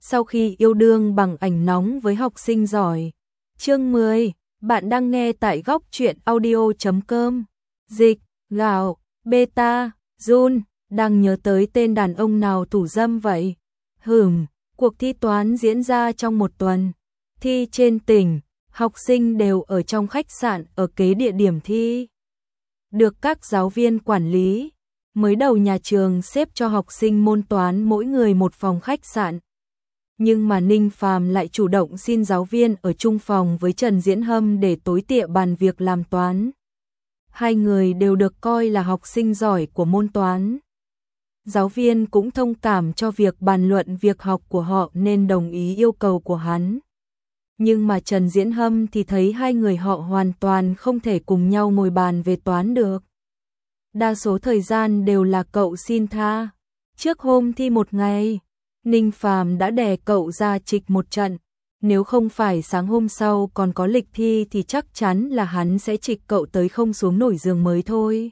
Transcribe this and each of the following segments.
Sau khi yêu đương bằng ảnh nóng với học sinh giỏi. Chương 10, bạn đang nghe tại góc truyện audio.com. Dịch, gạo, beta, Jun, đang nhớ tới tên đàn ông nào thủ dâm vậy? Cuộc thi toán diễn ra trong một tuần. Thi trên tỉnh, học sinh đều ở trong khách sạn ở kế địa điểm thi. Được các giáo viên quản lý. Mới đầu nhà trường xếp cho học sinh môn toán mỗi người một phòng khách sạn. Nhưng mà Ninh Phàm lại chủ động xin giáo viên ở chung phòng với Trần Diễn Hâm để tối tịa bàn việc làm toán. Hai người đều được coi là học sinh giỏi của môn toán. Giáo viên cũng thông cảm cho việc bàn luận việc học của họ nên đồng ý yêu cầu của hắn. Nhưng mà Trần Diễn Hâm thì thấy hai người họ hoàn toàn không thể cùng nhau ngồi bàn về toán được. Đa số thời gian đều là cậu xin tha. Trước hôm thi một ngày, Ninh Phàm đã đè cậu ra trịch một trận. Nếu không phải sáng hôm sau còn có lịch thi thì chắc chắn là hắn sẽ trịch cậu tới không xuống nổi giường mới thôi.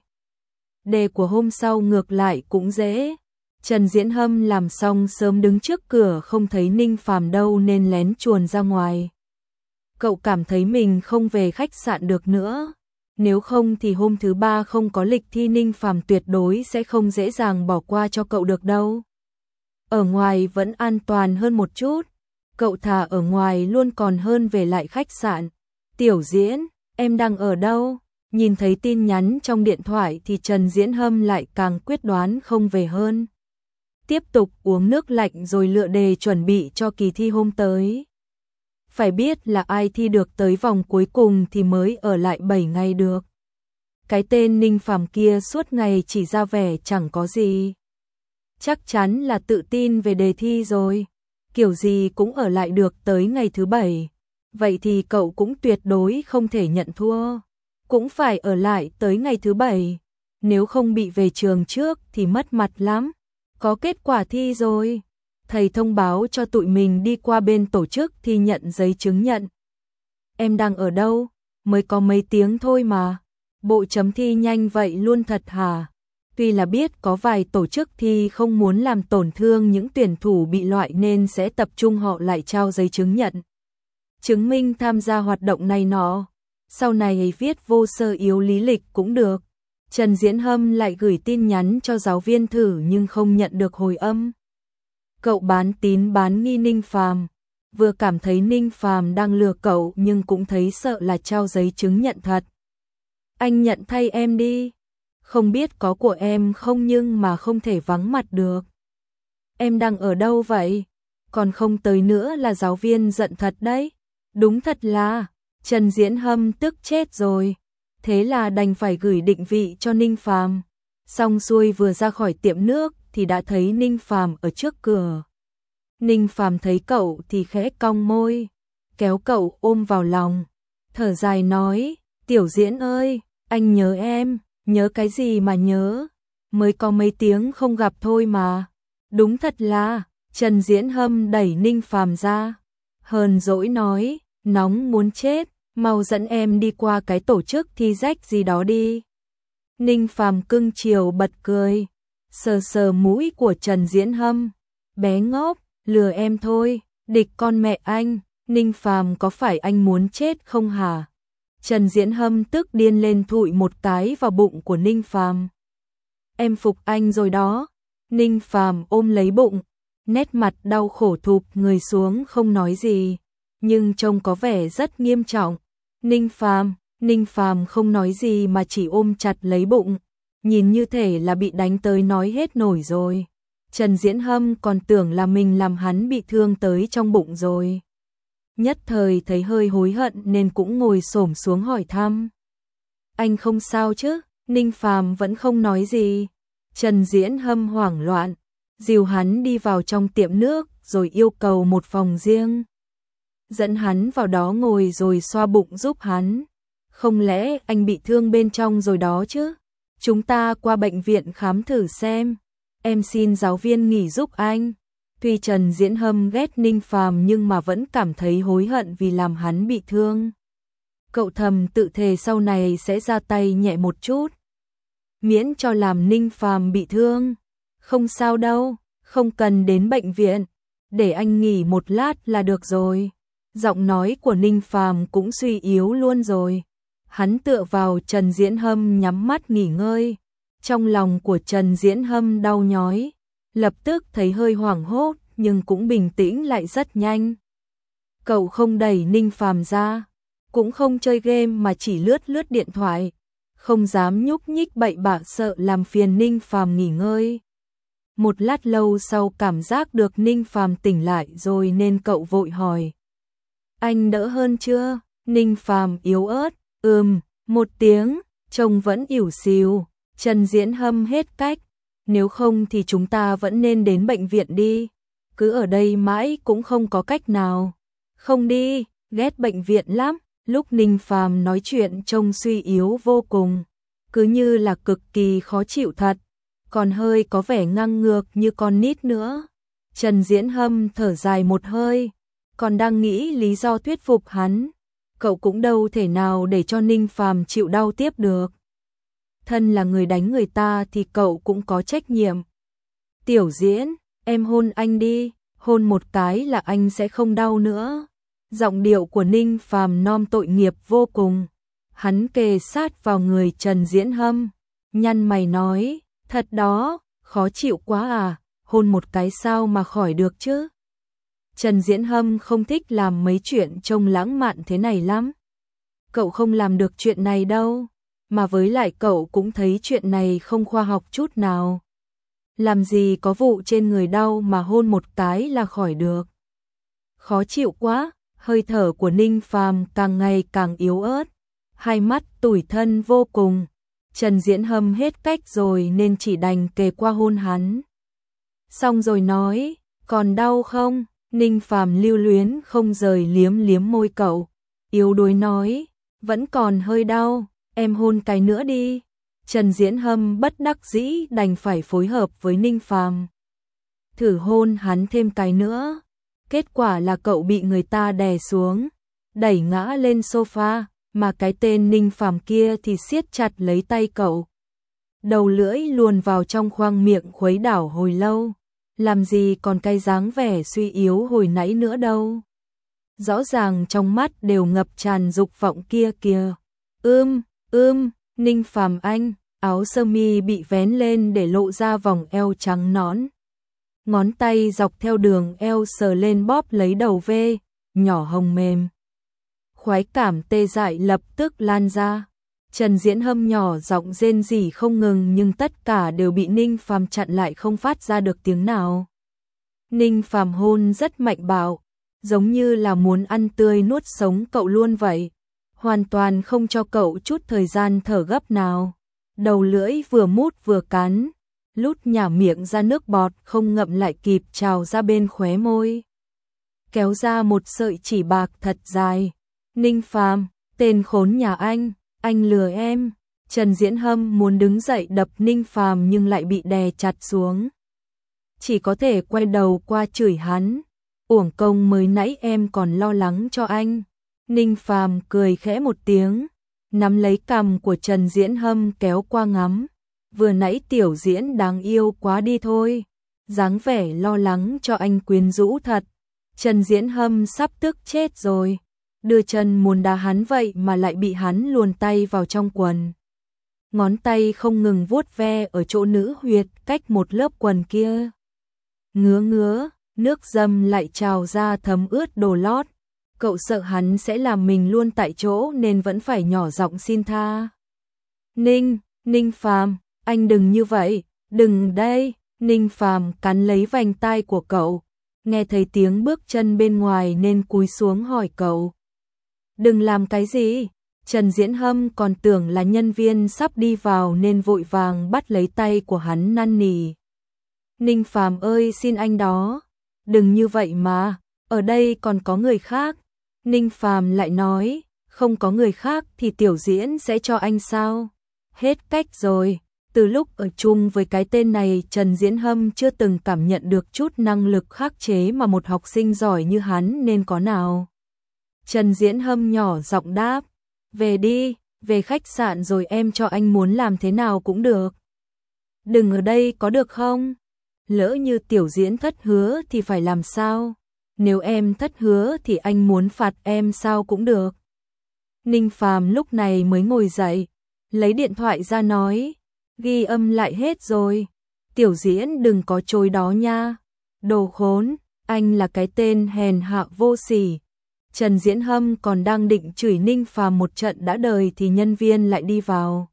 Đề của hôm sau ngược lại cũng dễ. Trần Diễn Hâm làm xong sớm đứng trước cửa không thấy Ninh Phàm đâu nên lén chuồn ra ngoài. Cậu cảm thấy mình không về khách sạn được nữa. Nếu không thì hôm thứ ba không có lịch thi Ninh Phàm tuyệt đối sẽ không dễ dàng bỏ qua cho cậu được đâu. Ở ngoài vẫn an toàn hơn một chút. Cậu thà ở ngoài luôn còn hơn về lại khách sạn. Tiểu Diễn, em đang ở đâu? Nhìn thấy tin nhắn trong điện thoại thì Trần Diễn Hâm lại càng quyết đoán không về hơn. Tiếp tục uống nước lạnh rồi lựa đề chuẩn bị cho kỳ thi hôm tới. Phải biết là ai thi được tới vòng cuối cùng thì mới ở lại 7 ngày được. Cái tên Ninh Phàm kia suốt ngày chỉ ra vẻ chẳng có gì. Chắc chắn là tự tin về đề thi rồi. Kiểu gì cũng ở lại được tới ngày thứ 7. Vậy thì cậu cũng tuyệt đối không thể nhận thua. Cũng phải ở lại tới ngày thứ 7. Nếu không bị về trường trước thì mất mặt lắm. Có kết quả thi rồi. Thầy thông báo cho tụi mình đi qua bên tổ chức thi nhận giấy chứng nhận. Em đang ở đâu? Mới có mấy tiếng thôi mà. Bộ chấm thi nhanh vậy luôn thật hả? Tuy là biết có vài tổ chức thi không muốn làm tổn thương những tuyển thủ bị loại nên sẽ tập trung họ lại trao giấy chứng nhận. Chứng minh tham gia hoạt động này nọ. Sau này viết vô sơ yếu lý lịch cũng được. Trần Diễn Hâm lại gửi tin nhắn cho giáo viên thử nhưng không nhận được hồi âm. Cậu bán tín bán nghi Ninh Phàm, vừa cảm thấy Ninh Phàm đang lừa cậu nhưng cũng thấy sợ là trao giấy chứng nhận thật. Anh nhận thay em đi. Không biết có của em không nhưng mà không thể vắng mặt được. Em đang ở đâu vậy? Còn không tới nữa là giáo viên giận thật đấy. Đúng thật là, Trần Diễn Hâm tức chết rồi. Thế là đành phải gửi định vị cho Ninh Phàm. Xong xuôi vừa ra khỏi tiệm nước thì đã thấy Ninh Phàm ở trước cửa. Ninh Phàm thấy cậu thì khẽ cong môi, kéo cậu ôm vào lòng, thở dài nói, Tiểu Diễn ơi, anh nhớ em. Nhớ cái gì mà nhớ, mới có mấy tiếng không gặp thôi mà. Đúng thật là, Trần Diễn Hâm đẩy Ninh Phàm ra, hờn dỗi nói, nóng muốn chết, mau dẫn em đi qua cái tổ chức thi rách gì đó đi. Ninh Phàm cưng chiều bật cười, sờ sờ mũi của Trần Diễn Hâm, bé ngốc, lừa em thôi, địch con mẹ anh, Ninh Phàm có phải anh muốn chết không hả? Trần Diễn Hâm tức điên lên thụi một cái vào bụng của Ninh Phàm. Em phục anh rồi đó. Ninh Phàm ôm lấy bụng, nét mặt đau khổ thụp người xuống không nói gì, nhưng trông có vẻ rất nghiêm trọng. Ninh Phàm không nói gì mà chỉ ôm chặt lấy bụng, nhìn như thể là bị đánh tới nói hết nổi rồi. Trần Diễn Hâm còn tưởng là mình làm hắn bị thương tới trong bụng rồi. Nhất thời thấy hơi hối hận nên cũng ngồi xổm xuống hỏi thăm. Anh không sao chứ? Ninh Phàm vẫn không nói gì. Trần Diễn Hâm hoảng loạn, dìu hắn đi vào trong tiệm nước rồi yêu cầu một phòng riêng. Dẫn hắn vào đó ngồi rồi xoa bụng giúp hắn. Không lẽ anh bị thương bên trong rồi đó chứ? Chúng ta qua bệnh viện khám thử xem. Em xin giáo viên nghỉ giúp anh. Tuy Trần Diễn Hâm ghét Ninh Phàm nhưng mà vẫn cảm thấy hối hận vì làm hắn bị thương. Cậu thầm tự thề sau này sẽ ra tay nhẹ một chút. Miễn cho làm Ninh Phàm bị thương. Không sao đâu, không cần đến bệnh viện. để anh nghỉ một lát là được rồi. Giọng nói của Ninh Phàm cũng suy yếu luôn rồi. Hắn tựa vào Trần Diễn Hâm nhắm mắt nghỉ ngơi. Trong lòng của Trần Diễn Hâm đau nhói, lập tức thấy hơi hoảng hốt nhưng cũng bình tĩnh lại rất nhanh. Cậu không đẩy Ninh Phàm ra, cũng không chơi game mà chỉ lướt lướt điện thoại, không dám nhúc nhích bậy bạ sợ làm phiền Ninh Phàm nghỉ ngơi. Một lát lâu sau cảm giác được Ninh Phàm tỉnh lại rồi nên cậu vội hỏi. Anh đỡ hơn chưa? Ninh Phàm yếu ớt, một tiếng, trông vẫn ỉu xìu. Trần Diễn Hâm hết cách, nếu không thì chúng ta vẫn nên đến bệnh viện đi. Cứ ở đây mãi cũng không có cách nào. Không đi, ghét bệnh viện lắm. Lúc Ninh Phàm nói chuyện trông suy yếu vô cùng, cứ như là cực kỳ khó chịu thật, còn hơi có vẻ ngang ngược như con nít nữa. Trần Diễn Hâm thở dài một hơi, còn đang nghĩ lý do thuyết phục hắn. Cậu cũng đâu thể nào để cho Ninh Phàm chịu đau tiếp được. Thân là người đánh người ta thì cậu cũng có trách nhiệm. Tiểu Diễn, em hôn anh đi, hôn một cái là anh sẽ không đau nữa. Giọng điệu của Ninh Phàm nom tội nghiệp vô cùng. Hắn kề sát vào người Trần Diễn Hâm, nhăn mày nói, thật đó, khó chịu quá à, hôn một cái sao mà khỏi được chứ. Trần Diễn Hâm không thích làm mấy chuyện trông lãng mạn thế này lắm. Cậu không làm được chuyện này đâu, mà với lại cậu cũng thấy chuyện này không khoa học chút nào. Làm gì có vụ trên người đau mà hôn một cái là khỏi được. Khó chịu quá. Hơi thở của Ninh Phàm càng ngày càng yếu ớt, hai mắt tủi thân vô cùng. Trần Diễn Hâm hết cách rồi nên chỉ đành kề qua hôn hắn. Xong rồi nói, còn đau không? Ninh Phàm lưu luyến không rời liếm liếm môi cậu, yếu đuối nói, vẫn còn hơi đau, em hôn cái nữa đi. Trần Diễn Hâm bất đắc dĩ đành phải phối hợp với Ninh Phàm, thử hôn hắn thêm cái nữa. Kết quả là cậu bị người ta đè xuống, đẩy ngã lên sofa, mà cái tên Ninh Phàm kia thì siết chặt lấy tay cậu. Đầu lưỡi luồn vào trong khoang miệng khuấy đảo hồi lâu, làm gì còn cái dáng vẻ suy yếu hồi nãy nữa đâu. Rõ ràng trong mắt đều ngập tràn dục vọng kia kìa. Ninh Phàm anh, áo sơ mi bị vén lên để lộ ra vòng eo trắng nõn. Ngón tay dọc theo đường eo sờ lên bóp lấy đầu vê, nhỏ hồng mềm. Khoái cảm tê dại lập tức lan ra. Trần Diễn Hâm nhỏ giọng rên rỉ không ngừng nhưng tất cả đều bị Ninh Phàm chặn lại không phát ra được tiếng nào. Ninh Phàm hôn rất mạnh bạo, giống như là muốn ăn tươi nuốt sống cậu luôn vậy. Hoàn toàn không cho cậu chút thời gian thở gấp nào. Đầu lưỡi vừa mút vừa cắn, lút nhả miệng ra nước bọt không ngậm lại kịp trào ra bên khóe môi. Kéo ra một sợi chỉ bạc thật dài. Ninh Phàm, tên khốn nhà anh lừa em. Trần Diễn Hâm muốn đứng dậy đập Ninh Phàm nhưng lại bị đè chặt xuống. Chỉ có thể quay đầu qua chửi hắn. Uổng công mới nãy em còn lo lắng cho anh. Ninh Phàm cười khẽ một tiếng, nắm lấy cằm của Trần Diễn Hâm kéo qua ngắm. Vừa nãy Tiểu Diễn đáng yêu quá đi thôi. Dáng vẻ lo lắng cho anh quyến rũ thật. Trần Diễn Hâm sắp tức chết rồi. Đưa chân muốn đá hắn vậy mà lại bị hắn luồn tay vào trong quần. Ngón tay không ngừng vuốt ve ở chỗ nữ huyệt cách một lớp quần kia. Ngứa, nước dâm lại trào ra thấm ướt đồ lót. Cậu sợ hắn sẽ làm mình luôn tại chỗ nên vẫn phải nhỏ giọng xin tha. Ninh Phàm, anh đừng như vậy, đừng đây. Ninh Phàm cắn lấy vành tai của cậu, nghe thấy tiếng bước chân bên ngoài nên cúi xuống hỏi cậu. Đừng làm cái gì? Trần Diễn Hâm còn tưởng là nhân viên sắp đi vào nên vội vàng bắt lấy tay của hắn năn nỉ. Ninh Phàm ơi xin anh đó, đừng như vậy mà, ở đây còn có người khác. Ninh Phàm lại nói, không có người khác thì Tiểu Diễn sẽ cho anh sao? Hết cách rồi, từ lúc ở chung với cái tên này Trần Diễn Hâm chưa từng cảm nhận được chút năng lực khắc chế mà một học sinh giỏi như hắn nên có nào. Trần Diễn Hâm nhỏ giọng đáp, về đi, về khách sạn rồi em cho anh muốn làm thế nào cũng được. Đừng ở đây có được không? lỡ như Tiểu Diễn thất hứa thì phải làm sao? Nếu em thất hứa thì anh muốn phạt em sao cũng được. Ninh Phàm lúc này mới ngồi dậy, lấy điện thoại ra nói, ghi âm lại hết rồi. Tiểu Diễn đừng có chối đó nha. Đồ khốn, anh là cái tên hèn hạ vô sỉ. Trần Diễn Hâm còn đang định chửi Ninh Phàm một trận đã đời thì nhân viên lại đi vào.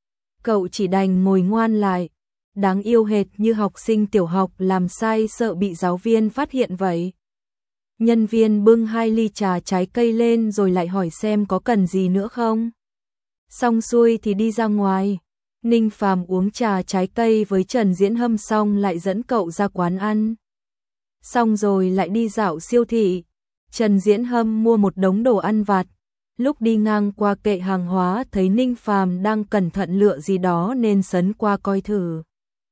Cậu chỉ đành ngồi ngoan lại, đáng yêu hệt như học sinh tiểu học làm sai sợ bị giáo viên phát hiện vậy. Nhân viên bưng 2 ly trà trái cây lên rồi lại hỏi xem có cần gì nữa không. Xong xuôi thì đi ra ngoài. Ninh Phàm uống trà trái cây với Trần Diễn Hâm xong lại dẫn cậu ra quán ăn. Xong rồi lại đi dạo siêu thị. Trần Diễn Hâm mua một đống đồ ăn vặt. Lúc đi ngang qua kệ hàng hóa thấy Ninh Phàm đang cẩn thận lựa gì đó nên sấn qua coi thử.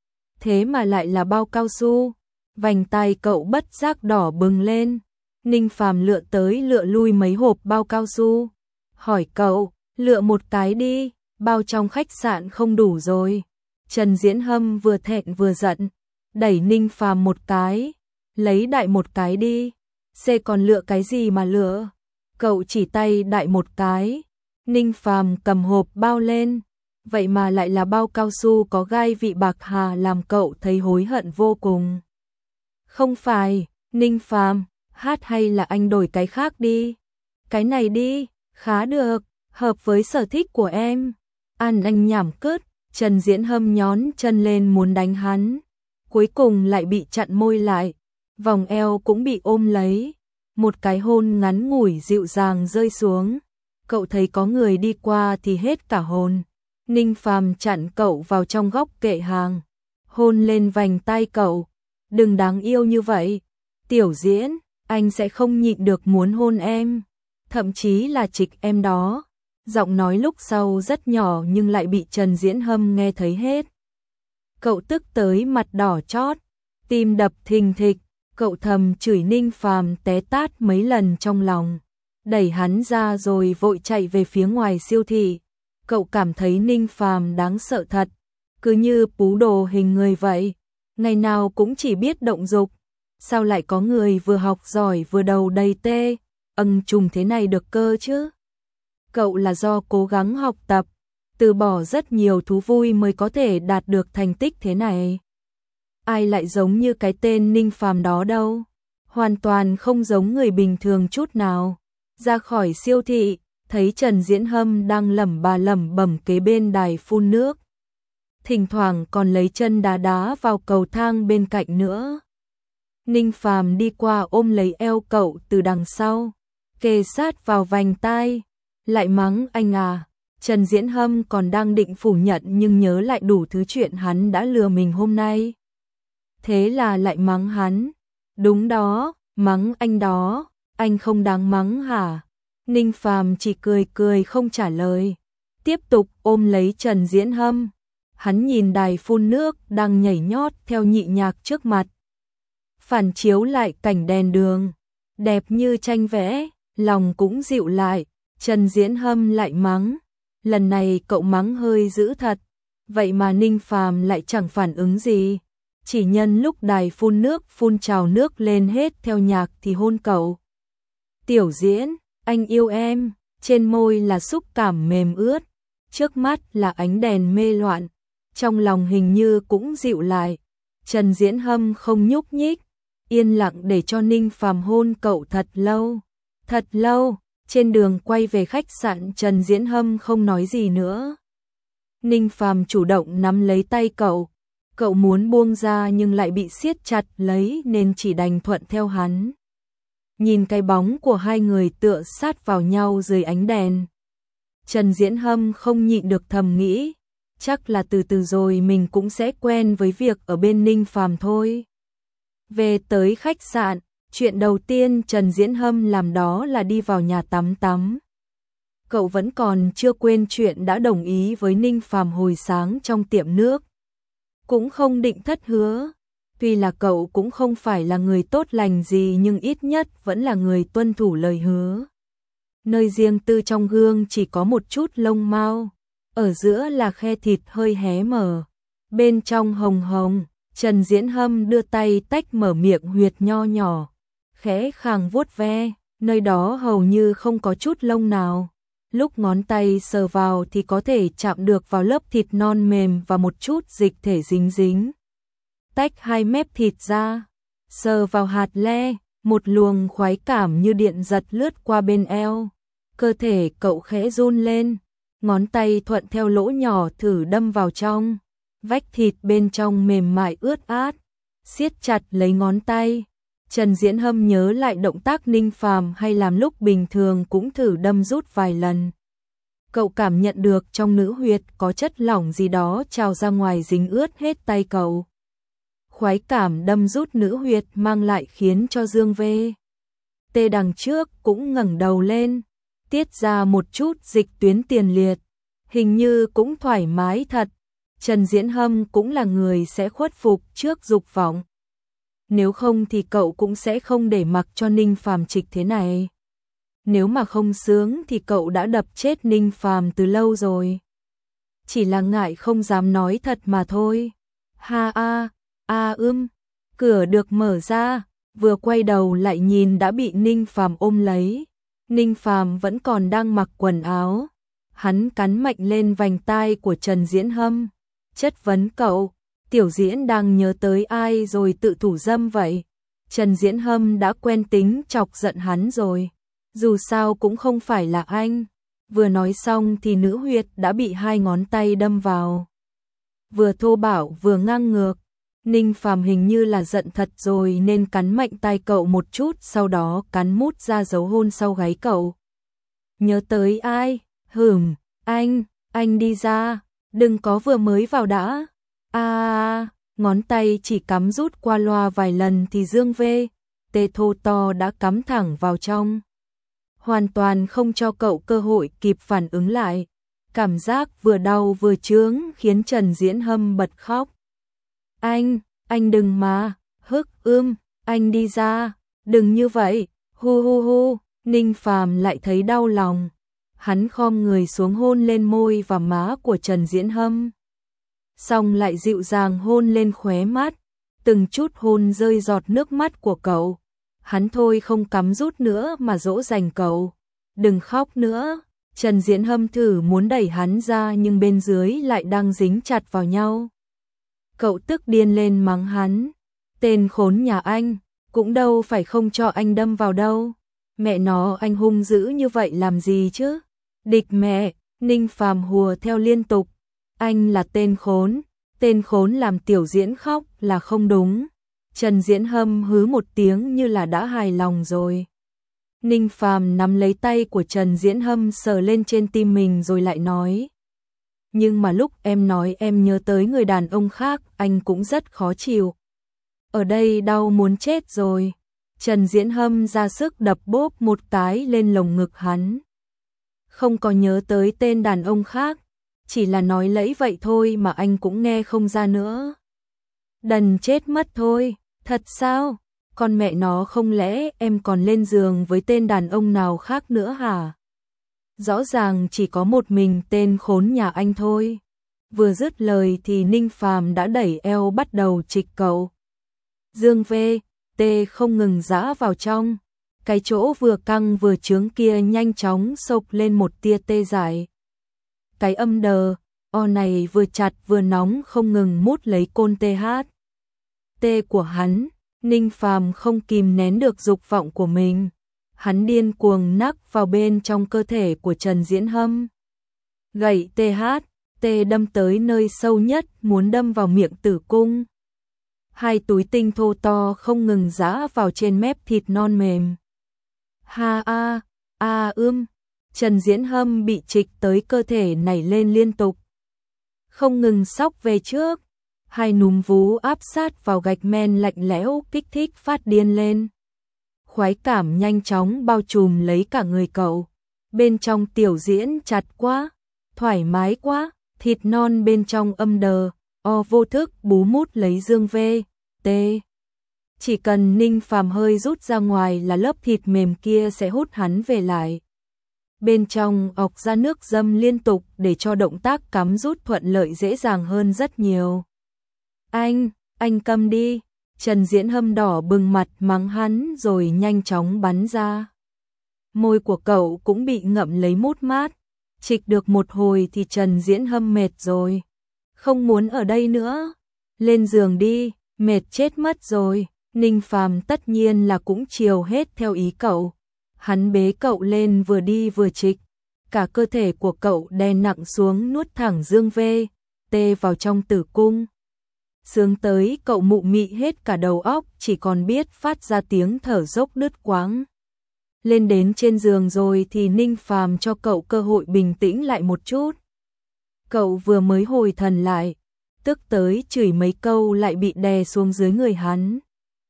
Thế mà lại là bao cao su. Vành tai cậu bất giác đỏ bừng lên. Ninh Phàm lựa tới lựa lui mấy hộp bao cao su. Hỏi cậu, lựa một cái đi, bao trong khách sạn không đủ rồi. Trần Diễn Hâm vừa thẹn vừa giận, đẩy Ninh Phàm một cái, lấy đại một cái đi. Xê còn lựa cái gì mà lựa? Cậu chỉ tay đại một cái. Ninh Phàm cầm hộp bao lên, vậy mà lại là bao cao su có gai vị bạc hà làm cậu thấy hối hận vô cùng. Không phải, Ninh Phàm, hát hay là anh đổi cái khác đi. Cái này đi, khá được, hợp với sở thích của em. Anh nhảm cứt, Trần Diễn Hâm nhón chân lên muốn đánh hắn. Cuối cùng lại bị chặn môi lại, vòng eo cũng bị ôm lấy. Một cái hôn ngắn ngủi dịu dàng rơi xuống. Cậu thấy có người đi qua thì hết cả hồn. Ninh Phàm chặn cậu vào trong góc kệ hàng, hôn lên vành tai cậu. Đừng đáng yêu như vậy, Tiểu Diễn, anh sẽ không nhịn được muốn hôn em, thậm chí là trịch em đó. Giọng nói lúc sau rất nhỏ nhưng lại bị Trần Diễn Hâm nghe thấy hết. Cậu tức tới mặt đỏ chót, tim đập thình thịch, cậu thầm chửi Ninh Phàm té tát mấy lần trong lòng, đẩy hắn ra rồi vội chạy về phía ngoài siêu thị. Cậu cảm thấy Ninh Phàm đáng sợ thật, cứ như pú đồ hình người vậy, ngày nào cũng chỉ biết động dục. Sao lại có người vừa học giỏi vừa đầu đầy tê, trùng thế này được cơ chứ? Cậu là do cố gắng học tập, từ bỏ rất nhiều thú vui mới có thể đạt được thành tích thế này. Ai lại giống như cái tên Ninh Phàm đó đâu, hoàn toàn không giống người bình thường chút nào. Ra khỏi siêu thị, thấy Trần Diễn Hâm đang lẩm bẩm kế bên đài phun nước. Thỉnh thoảng còn lấy chân đá đá vào cầu thang bên cạnh nữa. Ninh Phàm đi qua ôm lấy eo cậu từ đằng sau, kề sát vào vành tai, lại mắng anh à. Trần Diễn Hâm còn đang định phủ nhận nhưng nhớ lại đủ thứ chuyện hắn đã lừa mình hôm nay. Thế là lại mắng hắn. Đúng đó, mắng anh đó, anh không đáng mắng hả? Ninh Phàm chỉ cười cười không trả lời, tiếp tục ôm lấy Trần Diễn Hâm. Hắn nhìn đài phun nước đang nhảy nhót theo nhị nhạc trước mặt, phản chiếu lại cảnh đèn đường, đẹp như tranh vẽ, lòng cũng dịu lại. Trần Diễn Hâm lại mắng, lần này cậu mắng hơi dữ thật, vậy mà Ninh Phàm lại chẳng phản ứng gì, chỉ nhân lúc đài phun nước phun trào nước lên hết theo nhạc thì hôn cậu. Tiểu Diễn, anh yêu em, trên môi là xúc cảm mềm ướt, trước mắt là ánh đèn mê loạn, trong lòng hình như cũng dịu lại. Trần Diễn Hâm không nhúc nhích, yên lặng để cho Ninh Phàm hôn cậu thật lâu, thật lâu. Trên đường quay về khách sạn Trần Diễn Hâm không nói gì nữa. Ninh Phàm chủ động nắm lấy tay cậu, cậu muốn buông ra nhưng lại bị siết chặt lấy nên chỉ đành thuận theo hắn. Nhìn cái bóng của hai người tựa sát vào nhau dưới ánh đèn, Trần Diễn Hâm không nhịn được thầm nghĩ, chắc là từ từ rồi mình cũng sẽ quen với việc ở bên Ninh Phàm thôi. Về tới khách sạn, chuyện đầu tiên Trần Diễn Hâm làm đó là đi vào nhà tắm. Cậu vẫn còn chưa quên chuyện đã đồng ý với Ninh Phàm hồi sáng trong tiệm nước. Cũng không định thất hứa. Tuy là cậu cũng không phải là người tốt lành gì nhưng ít nhất vẫn là người tuân thủ lời hứa. Nơi riêng tư trong gương chỉ có một chút lông mao, ở giữa là khe thịt hơi hé mở, bên trong hồng hồng. Trần Diễn Hâm đưa tay tách mở miệng huyệt nho nhỏ, khẽ khàng vuốt ve, nơi đó hầu như không có chút lông nào. Lúc ngón tay sờ vào thì có thể chạm được vào lớp thịt non mềm và một chút dịch thể dính dính. Tách hai mép thịt ra, sờ vào hạt le, một luồng khoái cảm như điện giật lướt qua bên eo. Cơ thể cậu khẽ run lên, ngón tay thuận theo lỗ nhỏ thử đâm vào trong. Vách thịt bên trong mềm mại ướt át, siết chặt lấy ngón tay. Trần Diễn Hâm nhớ lại động tác Ninh Phàm hay làm lúc bình thường cũng thử đâm rút vài lần. Cậu cảm nhận được trong nữ huyệt có chất lỏng gì đó trào ra ngoài dính ướt hết tay cậu. Khoái cảm đâm rút nữ huyệt mang lại khiến cho Dương V.T đằng trước cũng ngẩng đầu lên, tiết ra một chút dịch tuyến tiền liệt, hình như cũng thoải mái thật. Trần Diễn Hâm cũng là người sẽ khuất phục trước dục vọng. Nếu không thì cậu cũng sẽ không để mặc cho Ninh Phàm trịch thế này. Nếu mà không sướng thì cậu đã đập chết Ninh Phàm từ lâu rồi. Chỉ là ngại không dám nói thật mà thôi. Ha cửa được mở ra, vừa quay đầu lại nhìn đã bị Ninh Phàm ôm lấy. Ninh Phàm vẫn còn đang mặc quần áo. Hắn cắn mạnh lên vành tai của Trần Diễn Hâm, chất vấn cậu, Tiểu Diễn đang nhớ tới ai rồi tự thủ dâm vậy? Trần Diễn Hâm đã quen tính chọc giận hắn rồi, dù sao cũng không phải là anh. Vừa nói xong thì nữ huyệt đã bị hai ngón tay đâm vào. Vừa thô bạo vừa ngang ngược. Ninh Phàm hình như là giận thật rồi nên cắn mạnh tay cậu một chút, sau đó cắn mút ra dấu hôn sau gáy cậu. Nhớ tới ai? Anh đi ra, đừng có vừa mới vào đã. Ngón tay chỉ cắm rút qua loa vài lần thì Dương V.T thô to đã cắm thẳng vào trong. Hoàn toàn không cho cậu cơ hội kịp phản ứng lại. Cảm giác vừa đau vừa chướng khiến Trần Diễn Hâm bật khóc. Anh đừng mà, anh đi ra, đừng như vậy, hu. Ninh Phàm lại thấy đau lòng. Hắn khom người xuống hôn lên môi và má của Trần Diễn Hâm. Xong lại dịu dàng hôn lên khóe mắt, từng chút hôn rơi giọt nước mắt của cậu. Hắn thôi không cắm rút nữa mà dỗ dành cậu. Đừng khóc nữa. Trần Diễn Hâm thử muốn đẩy hắn ra nhưng bên dưới lại đang dính chặt vào nhau. Cậu tức điên lên mắng hắn. Tên khốn nhà anh, cũng đâu phải không cho anh đâm vào đâu. Mẹ nó, anh hung dữ như vậy làm gì chứ? Địch mẹ, Ninh Phàm hùa theo liên tục. Anh là tên khốn làm Tiểu Diễn khóc là không đúng. Trần Diễn Hâm hứ một tiếng như là đã hài lòng rồi. Ninh Phàm nắm lấy tay của Trần Diễn Hâm sờ lên trên tim mình rồi lại nói. Nhưng mà lúc em nói em nhớ tới người đàn ông khác, anh cũng rất khó chịu. Ở đây đau muốn chết rồi. Trần Diễn Hâm ra sức đập bốp một cái lên lồng ngực hắn. Không có nhớ tới tên đàn ông khác, chỉ là nói lẫy vậy thôi mà anh cũng nghe không ra nữa. Đần chết mất thôi, thật sao? Con mẹ nó, không lẽ em còn lên giường với tên đàn ông nào khác nữa hả? Rõ ràng chỉ có một mình tên khốn nhà anh thôi. Vừa dứt lời thì Ninh Phàm đã đẩy eo bắt đầu trịch cậu. Dương V.T không ngừng giã vào trong. Cái chỗ vừa căng vừa trướng kia nhanh chóng xộc lên một tia tê dại. Cái âm đờ, này vừa chặt vừa nóng không ngừng mút lấy côn THT của hắn. Ninh Phàm không kìm nén được dục vọng của mình. Hắn điên cuồng nắc vào bên trong cơ thể của Trần Diễn Hâm. Gậy THT đâm tới nơi sâu nhất, muốn đâm vào miệng tử cung. Hai túi tinh thô to không ngừng giã vào trên mép thịt non mềm. Trần Diễn Hâm bị trịch tới cơ thể nảy lên liên tục, không ngừng xóc về trước. Hai núm vú áp sát vào gạch men lạnh lẽo kích thích phát điên lên. Khoái cảm nhanh chóng bao trùm lấy cả người cậu. Bên trong Tiểu Diễn chặt quá, thoải mái quá, thịt non bên trong âm đờ, vô thức bú mút lấy Dương V.T. Chỉ cần Ninh Phàm hơi rút ra ngoài là lớp thịt mềm kia sẽ hút hắn về lại. Bên trong ọc ra nước dâm liên tục để cho động tác cắm rút thuận lợi dễ dàng hơn rất nhiều. Anh câm đi. Trần Diễn Hâm đỏ bừng mặt mắng hắn rồi nhanh chóng bắn ra. Môi của cậu cũng bị ngậm lấy mút mát. Trịch được một hồi thì Trần Diễn Hâm mệt rồi. Không muốn ở đây nữa. Lên giường đi, mệt chết mất rồi. Ninh Phàm tất nhiên là cũng chiều hết theo ý cậu. Hắn bế cậu lên vừa đi vừa trịch. Cả cơ thể của cậu đè nặng xuống nuốt thẳng dương vê, tê vào trong tử cung. Sướng tới cậu mụ mị hết cả đầu óc, chỉ còn biết phát ra tiếng thở dốc đứt quãng. Lên đến trên giường rồi thì Ninh Phàm cho cậu cơ hội bình tĩnh lại một chút. Cậu vừa mới hồi thần lại, tức tới chửi mấy câu lại bị đè xuống dưới người hắn.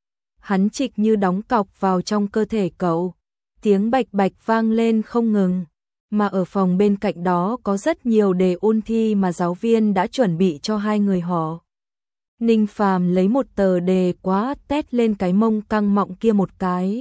Hắn trịch như đóng cọc vào trong cơ thể cậu, tiếng bạch bạch vang lên không ngừng. Mà ở phòng bên cạnh đó có rất nhiều đề ôn thi mà giáo viên đã chuẩn bị cho hai người họ. Ninh Phàm lấy một tờ đề quá tét lên cái mông căng mọng kia một cái.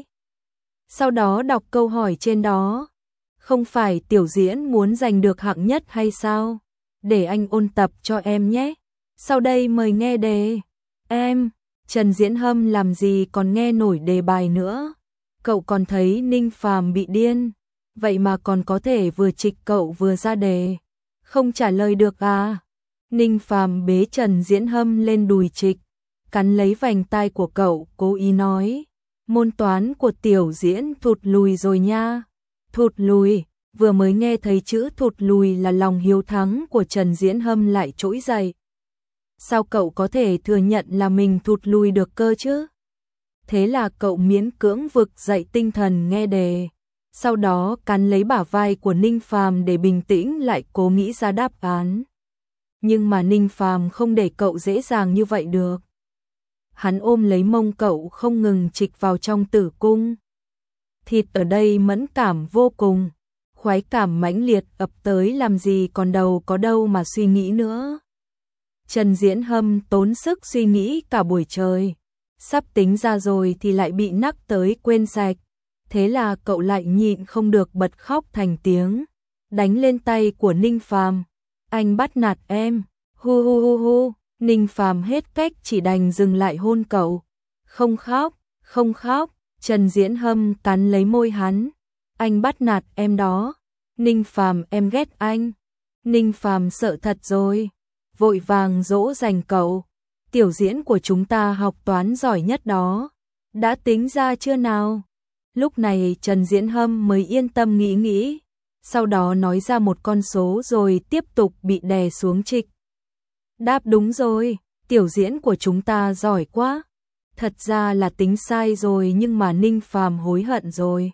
Sau đó đọc câu hỏi trên đó. Không phải Tiểu Diễn muốn giành được hạng nhất hay sao? Để anh ôn tập cho em nhé. Sau đây mời nghe đề. Em, Trần Diễn Hâm làm gì còn nghe nổi đề bài nữa. Cậu còn thấy Ninh Phàm bị điên. Vậy mà còn có thể vừa trịch cậu vừa ra đề. Không trả lời được à? Ninh Phàm bế Trần Diễn Hâm lên đùi trịch, cắn lấy vành tai của cậu, cố ý nói. Môn toán của Tiểu Diễn thụt lùi rồi nha. Thụt lùi, vừa mới nghe thấy chữ thụt lùi là lòng hiếu thắng của Trần Diễn Hâm lại trỗi dậy. Sao cậu có thể thừa nhận là mình thụt lùi được cơ chứ? Thế là cậu miễn cưỡng vực dậy tinh thần nghe đề. Sau đó cắn lấy bả vai của Ninh Phàm để bình tĩnh lại cố nghĩ ra đáp án. Nhưng mà Ninh Phàm không để cậu dễ dàng như vậy được. Hắn ôm lấy mông cậu không ngừng trịch vào trong tử cung. Thịt ở đây mẫn cảm vô cùng, khoái cảm mãnh liệt ập tới làm gì còn đầu có đâu mà suy nghĩ nữa. Trần Diễn Hâm tốn sức suy nghĩ cả buổi trời, sắp tính ra rồi thì lại bị nắc tới quên sạch. Thế là cậu lại nhịn không được bật khóc thành tiếng, đánh lên tay của Ninh Phàm. Anh bắt nạt em, hu hu hu hu. Ninh Phàm hết cách chỉ đành dừng lại hôn cậu. Không khóc, không khóc. Trần Diễn Hâm cắn lấy môi hắn. Anh bắt nạt em đó. Ninh Phàm, em ghét anh. Ninh Phàm sợ thật rồi, vội vàng dỗ dành cậu. Tiểu Diễn của chúng ta học toán giỏi nhất đó. Đã tính ra chưa nào? Lúc này Trần Diễn Hâm mới yên tâm nghĩ nghĩ. Sau đó nói ra một con số rồi tiếp tục bị đè xuống trịch. Đáp đúng rồi, Tiểu Diễn của chúng ta giỏi quá. Thật ra là tính sai rồi nhưng mà Ninh Phàm hối hận rồi.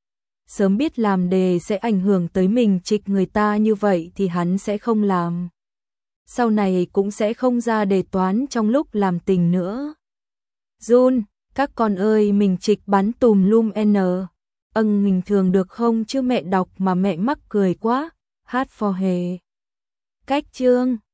Sớm biết làm đề sẽ ảnh hưởng tới mình trịch người ta như vậy thì hắn sẽ không làm. Sau này cũng sẽ không ra đề toán trong lúc làm tình nữa. Jun, các con ơi, mình trịch bắn tùm lum mình thường được không chứ mẹ đọc mà mẹ mắc cười quá. Hát for hề. Cách chương